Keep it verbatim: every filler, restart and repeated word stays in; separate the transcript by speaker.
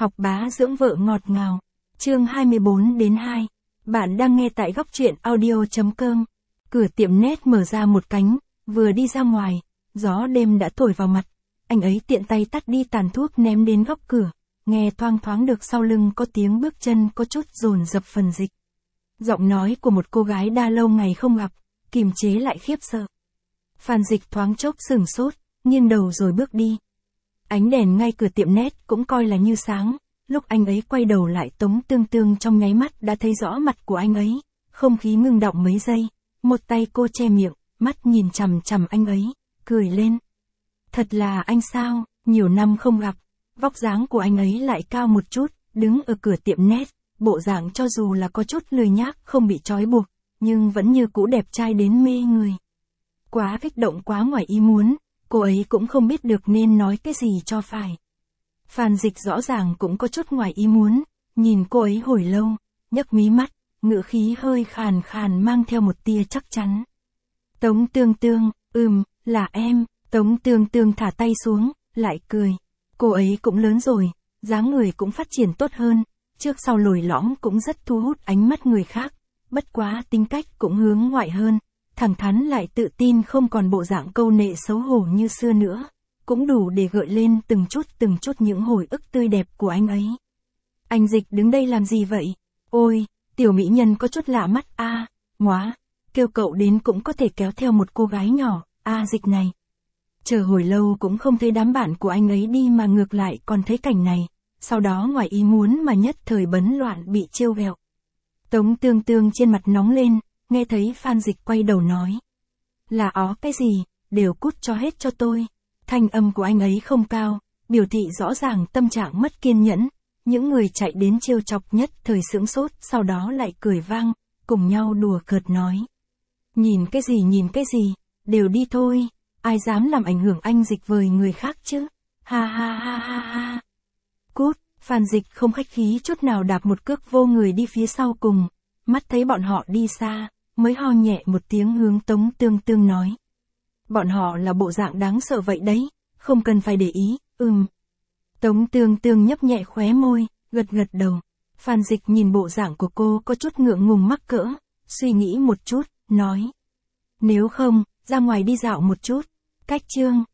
Speaker 1: Học bá dưỡng vợ ngọt ngào. Chương hai mươi bốn đến hai. Bạn đang nghe tại góc truyện audio chấm com. Cửa tiệm nét mở ra một cánh, vừa đi ra ngoài, gió đêm đã thổi vào mặt. Anh ấy tiện tay tắt đi tàn thuốc ném đến góc cửa, nghe thoang thoáng được sau lưng có tiếng bước chân có chút dồn dập phần dịch. Giọng nói của một cô gái đã lâu ngày không gặp, kìm chế lại khiếp sợ. Phan Dịch thoáng chốc sửng sốt, nghiêng đầu rồi bước đi. Ánh đèn ngay cửa tiệm nét cũng coi là như sáng, lúc anh ấy quay đầu lại Tống Tương Tương trong nháy mắt đã thấy rõ mặt của anh ấy, không khí ngưng đọng mấy giây, một tay cô che miệng, mắt nhìn chằm chằm anh ấy, cười lên. Thật là anh sao, nhiều năm không gặp, vóc dáng của anh ấy lại cao một chút, đứng ở cửa tiệm nét, bộ dạng cho dù là có chút lười nhác không bị trói buộc, nhưng vẫn như cũ đẹp trai đến mê người. Quá kích động quá ngoài ý muốn, cô ấy cũng không biết được nên nói cái gì cho phải. Phan Dịch rõ ràng cũng có chút ngoài ý muốn, nhìn cô ấy hồi lâu, nhấc mí mắt, ngữ khí hơi khàn khàn mang theo một tia chắc chắn. Tống Tương Tương, ừm, là em. Tống Tương Tương thả tay xuống, lại cười. Cô ấy cũng lớn rồi, dáng người cũng phát triển tốt hơn, trước sau lồi lõm cũng rất thu hút ánh mắt người khác, bất quá tính cách cũng hướng ngoại hơn, thẳng thắn lại tự tin không còn bộ dạng câu nệ xấu hổ như xưa nữa, cũng đủ để gợi lên từng chút từng chút những hồi ức tươi đẹp của anh ấy. Anh Dịch đứng đây làm gì vậy? Ôi, tiểu mỹ nhân có chút lạ mắt a, à, ngóa, kêu cậu đến cũng có thể kéo theo một cô gái nhỏ, a à, Dịch này. Chờ hồi lâu cũng không thấy đám bạn của anh ấy đi mà ngược lại còn thấy cảnh này, sau đó ngoài ý muốn mà nhất thời bấn loạn bị trêu ghẹo. Tống Tương Tương trên mặt nóng lên, nghe thấy Phan Dịch quay đầu nói. Là ó cái gì, đều cút cho hết cho tôi. Thanh âm của anh ấy không cao, biểu thị rõ ràng tâm trạng mất kiên nhẫn, những người chạy đến trêu chọc nhất thời sững sốt sau đó lại cười vang, cùng nhau đùa cợt nói. Nhìn cái gì nhìn cái gì, đều đi thôi. Ai dám làm ảnh hưởng anh Dịch với người khác chứ? Ha ha ha ha ha. Cút, Phan Dịch không khách khí chút nào đạp một cước vô người đi phía sau cùng, mắt thấy bọn họ đi xa, mới ho nhẹ một tiếng hướng Tống Tương Tương nói. Bọn họ là bộ dạng đáng sợ vậy đấy, không cần phải để ý, ừm. Tống Tương Tương nhấp nhẹ khóe môi, gật gật đầu. Phan Dịch nhìn bộ dạng của cô có chút ngượng ngùng mắc cỡ, suy nghĩ một chút, nói. Nếu không, ra ngoài đi dạo một chút. Cách chương,